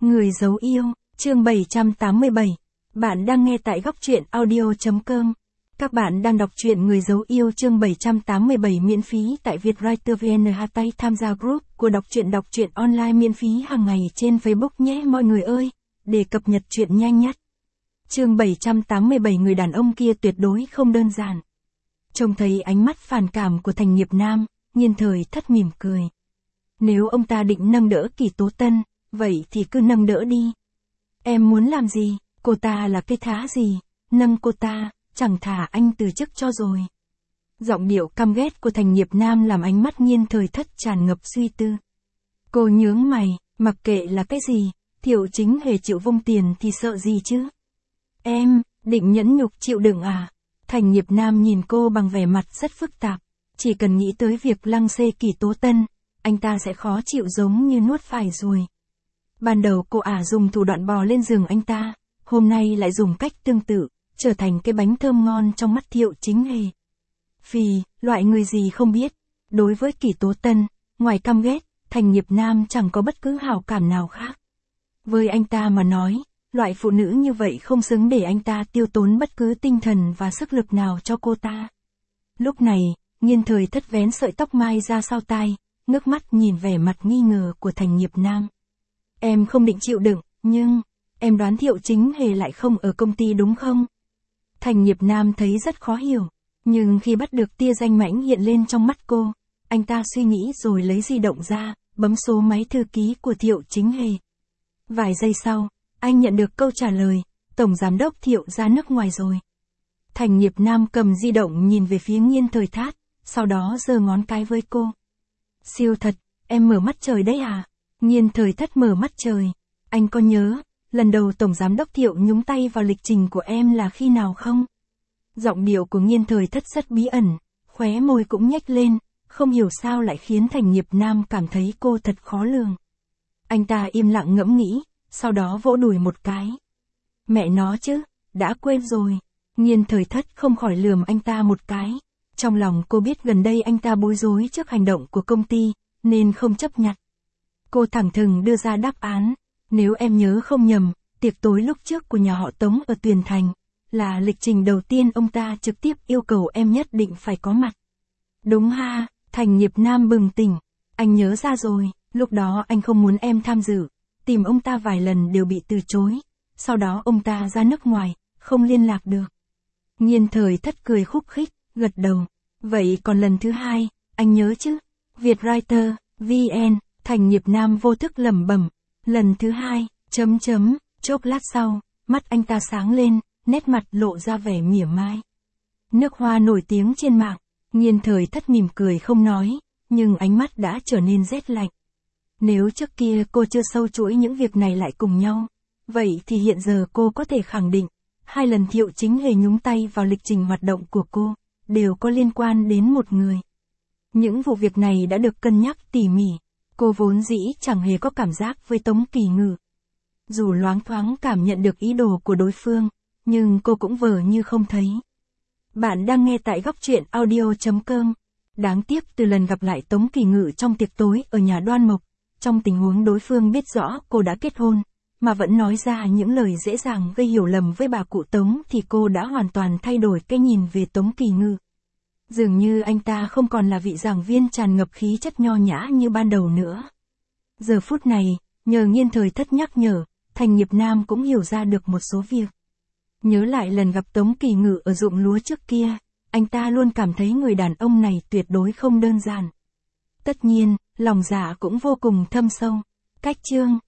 Người giấu yêu, chương 787. Bạn đang nghe tại góc truyện audio.com. Các bạn đang đọc truyện Người giấu yêu chương 787 miễn phí tại Vietwriter VN. Tay tham gia group của đọc truyện online miễn phí hàng ngày trên Facebook nhé mọi người ơi, để cập nhật truyện nhanh nhất. Chương 787. Người đàn ông kia tuyệt đối không đơn giản. Trông thấy ánh mắt phản cảm của Thành Nghiệp Nam, Nhiên Thời Thất mỉm cười. Nếu ông ta định nâng đỡ Kỷ Tố Tân, vậy thì cứ nâng đỡ đi. Em muốn làm gì, cô ta là cái thá gì, nâng cô ta, chẳng thả anh từ chức cho rồi. Giọng điệu căm ghét của Thành Nghiệp Nam làm ánh mắt Nhiên Thời Thất tràn ngập suy tư. Cô nhướng mày, mặc kệ là cái gì, Thiệu Chính Hề chịu vung tiền thì sợ gì chứ? Em, định nhẫn nhục chịu đựng à? Thành Nghiệp Nam nhìn cô bằng vẻ mặt rất phức tạp, chỉ cần nghĩ tới việc lăng xê Kỷ Tố Tân, anh ta sẽ khó chịu giống như nuốt phải ruồi. Ban đầu cô ả dùng thủ đoạn bò lên giường anh ta, hôm nay lại dùng cách tương tự, trở thành cái bánh thơm ngon trong mắt Thiệu Chính Hề. Phì, loại người gì không biết, đối với Kỷ Tố Tân, ngoài căm ghét, Thành Nghiệp Nam chẳng có bất cứ hảo cảm nào khác. Với anh ta mà nói, loại phụ nữ như vậy không xứng để anh ta tiêu tốn bất cứ tinh thần và sức lực nào cho cô ta. Lúc này, Nhiên Thời Thất vén sợi tóc mai ra sau tai, ngước mắt nhìn vẻ mặt nghi ngờ của Thành Nghiệp Nam. Em không định chịu đựng, nhưng, em đoán Thiệu Chính Hề lại không ở công ty đúng không? Thành Nghiệp Nam thấy rất khó hiểu, nhưng khi bắt được tia danh mãnh hiện lên trong mắt cô, anh ta suy nghĩ rồi lấy di động ra, bấm số máy thư ký của Thiệu Chính Hề. Vài giây sau, anh nhận được câu trả lời, Tổng Giám đốc Thiệu ra nước ngoài rồi. Thành Nghiệp Nam cầm di động nhìn về phía Nhiên Thời Thát, sau đó giơ ngón cái với cô. Siêu thật, em mở mắt trời đấy à? Nhiên Thời Thất mở mắt trời. Anh có nhớ, lần đầu Tổng Giám đốc Thiệu nhúng tay vào lịch trình của em là khi nào không? Giọng điệu của Nhiên Thời Thất rất bí ẩn, khóe môi cũng nhếch lên, không hiểu sao lại khiến Thành Nghiệp Nam cảm thấy cô thật khó lường. Anh ta im lặng ngẫm nghĩ, sau đó vỗ đùi một cái. Mẹ nó chứ, đã quên rồi. Nhiên Thời Thất không khỏi lườm anh ta một cái. Trong lòng cô biết gần đây anh ta bối rối trước hành động của công ty, nên không chấp nhận. Cô thẳng thừng đưa ra đáp án, nếu em nhớ không nhầm, tiệc tối lúc trước của nhà họ Tống ở Tuyền Thành, là lịch trình đầu tiên ông ta trực tiếp yêu cầu em nhất định phải có mặt. Đúng ha, Thành Nghiệp Nam bừng tỉnh, anh nhớ ra rồi, lúc đó anh không muốn em tham dự, tìm ông ta vài lần đều bị từ chối, sau đó ông ta ra nước ngoài, không liên lạc được. Nhiên Thời Thất cười khúc khích, gật đầu, vậy còn lần thứ hai, anh nhớ chứ? Vietwriter, VN. Thành Nghiệp Nam vô thức lẩm bẩm, lần thứ hai, chốc lát sau, mắt anh ta sáng lên, nét mặt lộ ra vẻ mỉa mai. Nước hoa nổi tiếng trên mạng, Nhiên Thời Thất mỉm cười không nói, nhưng ánh mắt đã trở nên rét lạnh. Nếu trước kia cô chưa sâu chuỗi những việc này lại cùng nhau, vậy thì hiện giờ cô có thể khẳng định, hai lần Thiệu Chính Hề nhúng tay vào lịch trình hoạt động của cô, đều có liên quan đến một người. Những vụ việc này đã được cân nhắc tỉ mỉ. Cô vốn dĩ chẳng hề có cảm giác với Tống Kỳ Ngự. Dù loáng thoáng cảm nhận được ý đồ của đối phương, nhưng cô cũng vờ như không thấy. Bạn đang nghe tại góc truyện audio.com. Đáng tiếc từ lần gặp lại Tống Kỳ Ngự trong tiệc tối ở nhà Đoan Mộc, trong tình huống đối phương biết rõ cô đã kết hôn, mà vẫn nói ra những lời dễ dàng gây hiểu lầm với bà cụ Tống thì cô đã hoàn toàn thay đổi cái nhìn về Tống Kỳ Ngự. Dường như anh ta không còn là vị giảng viên tràn ngập khí chất nho nhã như ban đầu nữa. Giờ phút này, nhờ Nhiên Thời Thất nhắc nhở, Thành Nghiệp Nam cũng hiểu ra được một số việc. Nhớ lại lần gặp Tống Kỳ Ngự ở ruộng lúa trước kia, anh ta luôn cảm thấy người đàn ông này tuyệt đối không đơn giản. Tất nhiên, lòng dạ cũng vô cùng thâm sâu. Cách chương